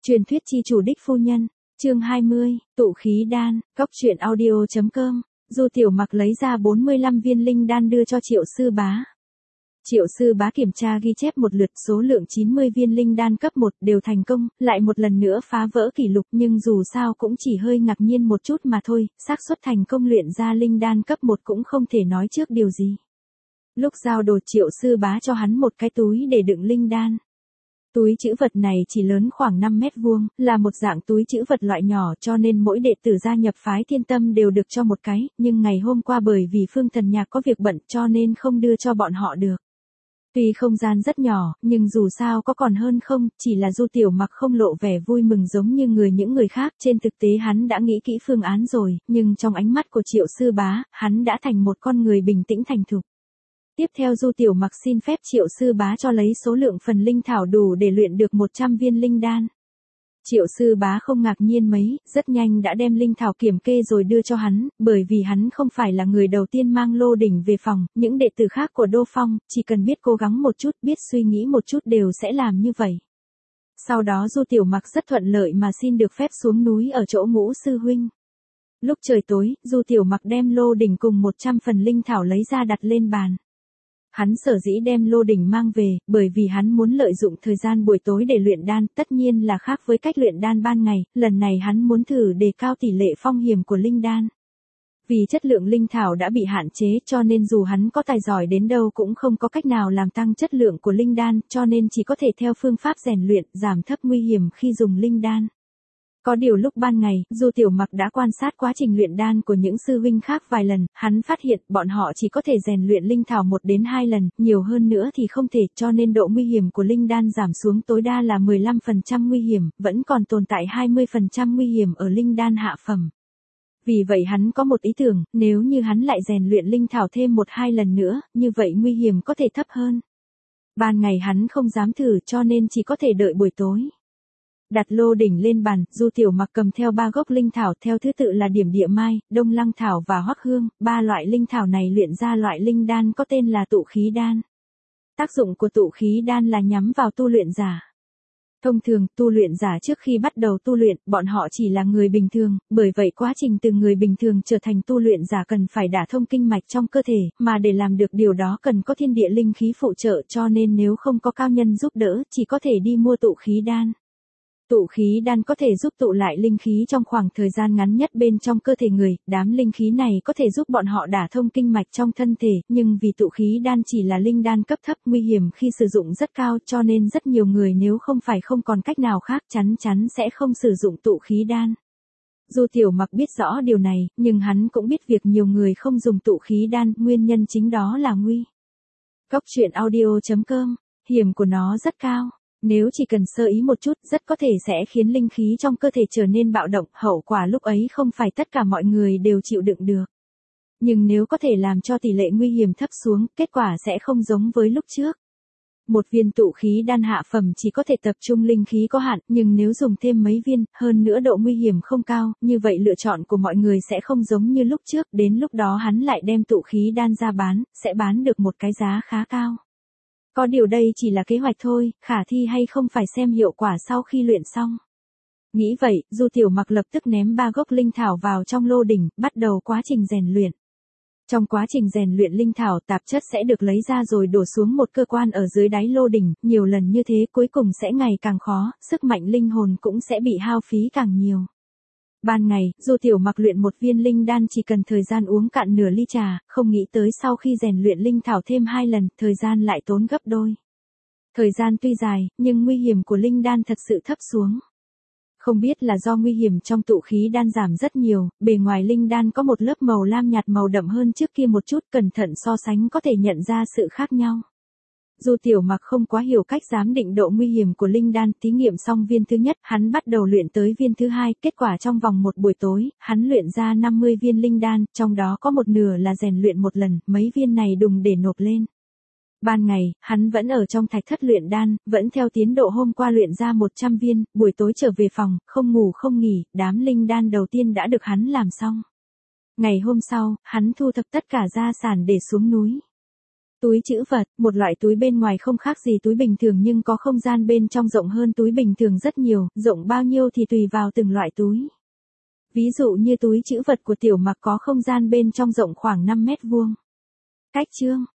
Truyền thuyết chi chủ đích phu nhân, chương 20, tụ khí đan, cóc truyện audio.com, Du Tiểu Mặc lấy ra 45 viên linh đan đưa cho Triệu Sư Bá. Triệu Sư Bá kiểm tra ghi chép một lượt, số lượng 90 viên linh đan cấp 1 đều thành công, lại một lần nữa phá vỡ kỷ lục, nhưng dù sao cũng chỉ hơi ngạc nhiên một chút mà thôi, xác suất thành công luyện ra linh đan cấp 1 cũng không thể nói trước điều gì. Lúc giao đồ, Triệu Sư Bá cho hắn một cái túi để đựng linh đan. Túi trữ vật này chỉ lớn khoảng 5 mét vuông, là một dạng túi trữ vật loại nhỏ, cho nên mỗi đệ tử gia nhập phái Thiên Tâm đều được cho một cái, nhưng ngày hôm qua bởi vì Phương Thần Nhạc có việc bận cho nên không đưa cho bọn họ được. Tuy không gian rất nhỏ, nhưng dù sao có còn hơn không, chỉ là Du Tiểu Mặc không lộ vẻ vui mừng giống như những người khác, trên thực tế hắn đã nghĩ kỹ phương án rồi, nhưng trong ánh mắt của Triệu Sư Bá, hắn đã thành một con người bình tĩnh thành thục. Tiếp theo Du Tiểu Mặc xin phép Triệu Sư Bá cho lấy số lượng phần linh thảo đủ để luyện được 100 viên linh đan. Triệu Sư Bá không ngạc nhiên mấy, rất nhanh đã đem linh thảo kiểm kê rồi đưa cho hắn, bởi vì hắn không phải là người đầu tiên mang lô đỉnh về phòng, những đệ tử khác của Đô Phong, chỉ cần biết cố gắng một chút, biết suy nghĩ một chút đều sẽ làm như vậy. Sau đó Du Tiểu Mặc rất thuận lợi mà xin được phép xuống núi ở chỗ Ngũ sư huynh. Lúc trời tối, Du Tiểu Mặc đem lô đỉnh cùng 100 phần linh thảo lấy ra đặt lên bàn. Hắn sở dĩ đem lô đỉnh mang về, bởi vì hắn muốn lợi dụng thời gian buổi tối để luyện đan, tất nhiên là khác với cách luyện đan ban ngày, lần này hắn muốn thử đề cao tỷ lệ phong hiểm của linh đan. Vì chất lượng linh thảo đã bị hạn chế cho nên dù hắn có tài giỏi đến đâu cũng không có cách nào làm tăng chất lượng của linh đan, cho nên chỉ có thể theo phương pháp rèn luyện, giảm thấp nguy hiểm khi dùng linh đan. Có điều lúc ban ngày, Du Tiểu Mặc đã quan sát quá trình luyện đan của những sư huynh khác vài lần, hắn phát hiện bọn họ chỉ có thể rèn luyện linh thảo 1 đến 2 lần, nhiều hơn nữa thì không thể, cho nên độ nguy hiểm của linh đan giảm xuống tối đa là 15% nguy hiểm, vẫn còn tồn tại 20% nguy hiểm ở linh đan hạ phẩm. Vì vậy hắn có một ý tưởng, nếu như hắn lại rèn luyện linh thảo thêm 1-2 lần nữa, như vậy nguy hiểm có thể thấp hơn. Ban ngày hắn không dám thử cho nên chỉ có thể đợi buổi tối. Đặt lô đỉnh lên bàn, Du Tiểu Mặc cầm theo 3 gốc linh thảo theo thứ tự là điểm địa mai, đông lăng thảo và hoắc hương, 3 loại linh thảo này luyện ra loại linh đan có tên là tụ khí đan. Tác dụng của tụ khí đan là nhắm vào tu luyện giả. Thông thường, tu luyện giả trước khi bắt đầu tu luyện, bọn họ chỉ là người bình thường, bởi vậy quá trình từ người bình thường trở thành tu luyện giả cần phải đả thông kinh mạch trong cơ thể, mà để làm được điều đó cần có thiên địa linh khí phụ trợ, cho nên nếu không có cao nhân giúp đỡ, chỉ có thể đi mua tụ khí đan. Tụ khí đan có thể giúp tụ lại linh khí trong khoảng thời gian ngắn nhất bên trong cơ thể người, đám linh khí này có thể giúp bọn họ đả thông kinh mạch trong thân thể, nhưng vì tụ khí đan chỉ là linh đan cấp thấp, nguy hiểm khi sử dụng rất cao, cho nên rất nhiều người nếu không phải không còn cách nào khác chắn sẽ không sử dụng tụ khí đan. Du Tiểu Mặc biết rõ điều này, nhưng hắn cũng biết việc nhiều người không dùng tụ khí đan, nguyên nhân chính đó là nguy. Cóc truyện audio.com, hiểm của nó rất cao. Nếu chỉ cần sơ ý một chút, rất có thể sẽ khiến linh khí trong cơ thể trở nên bạo động, hậu quả lúc ấy không phải tất cả mọi người đều chịu đựng được. Nhưng nếu có thể làm cho tỷ lệ nguy hiểm thấp xuống, kết quả sẽ không giống với lúc trước. Một viên tụ khí đan hạ phẩm chỉ có thể tập trung linh khí có hạn, nhưng nếu dùng thêm mấy viên, hơn nữa độ nguy hiểm không cao, như vậy lựa chọn của mọi người sẽ không giống như lúc trước, đến lúc đó hắn lại đem tụ khí đan ra bán, sẽ bán được một cái giá khá cao. Có điều đây chỉ là kế hoạch thôi, khả thi hay không phải xem hiệu quả sau khi luyện xong. Nghĩ vậy, Du Tiểu Mặc lập tức ném 3 gốc linh thảo vào trong lô đỉnh, bắt đầu quá trình rèn luyện. Trong quá trình rèn luyện linh thảo, tạp chất sẽ được lấy ra rồi đổ xuống một cơ quan ở dưới đáy lô đỉnh, nhiều lần như thế cuối cùng sẽ ngày càng khó, sức mạnh linh hồn cũng sẽ bị hao phí càng nhiều. Ban ngày, Du Tiểu Mặc luyện một viên linh đan chỉ cần thời gian uống cạn nửa ly trà, không nghĩ tới sau khi rèn luyện linh thảo thêm 2 lần, thời gian lại tốn gấp đôi. Thời gian tuy dài, nhưng nguy hiểm của linh đan thật sự thấp xuống. Không biết là do nguy hiểm trong tụ khí đan giảm rất nhiều, bề ngoài linh đan có một lớp màu lam nhạt màu đậm hơn trước kia một chút, cẩn thận so sánh có thể nhận ra sự khác nhau. Du Tiểu Mặc không quá hiểu cách giám định độ nguy hiểm của linh đan, thí nghiệm xong viên thứ nhất, hắn bắt đầu luyện tới viên thứ 2, kết quả trong vòng một buổi tối, hắn luyện ra 50 viên linh đan, trong đó có một nửa là rèn luyện một lần, mấy viên này đùng để nộp lên. Ban ngày, hắn vẫn ở trong thạch thất luyện đan, vẫn theo tiến độ hôm qua luyện ra 100 viên, buổi tối trở về phòng, không ngủ không nghỉ, đám linh đan đầu tiên đã được hắn làm xong. Ngày hôm sau, hắn thu thập tất cả gia sản để xuống núi. Túi trữ vật, một loại túi bên ngoài không khác gì túi bình thường nhưng có không gian bên trong rộng hơn túi bình thường rất nhiều, rộng bao nhiêu thì tùy vào từng loại túi. Ví dụ như túi trữ vật của Tiểu Mặc có không gian bên trong rộng khoảng 5 mét vuông. Cách chương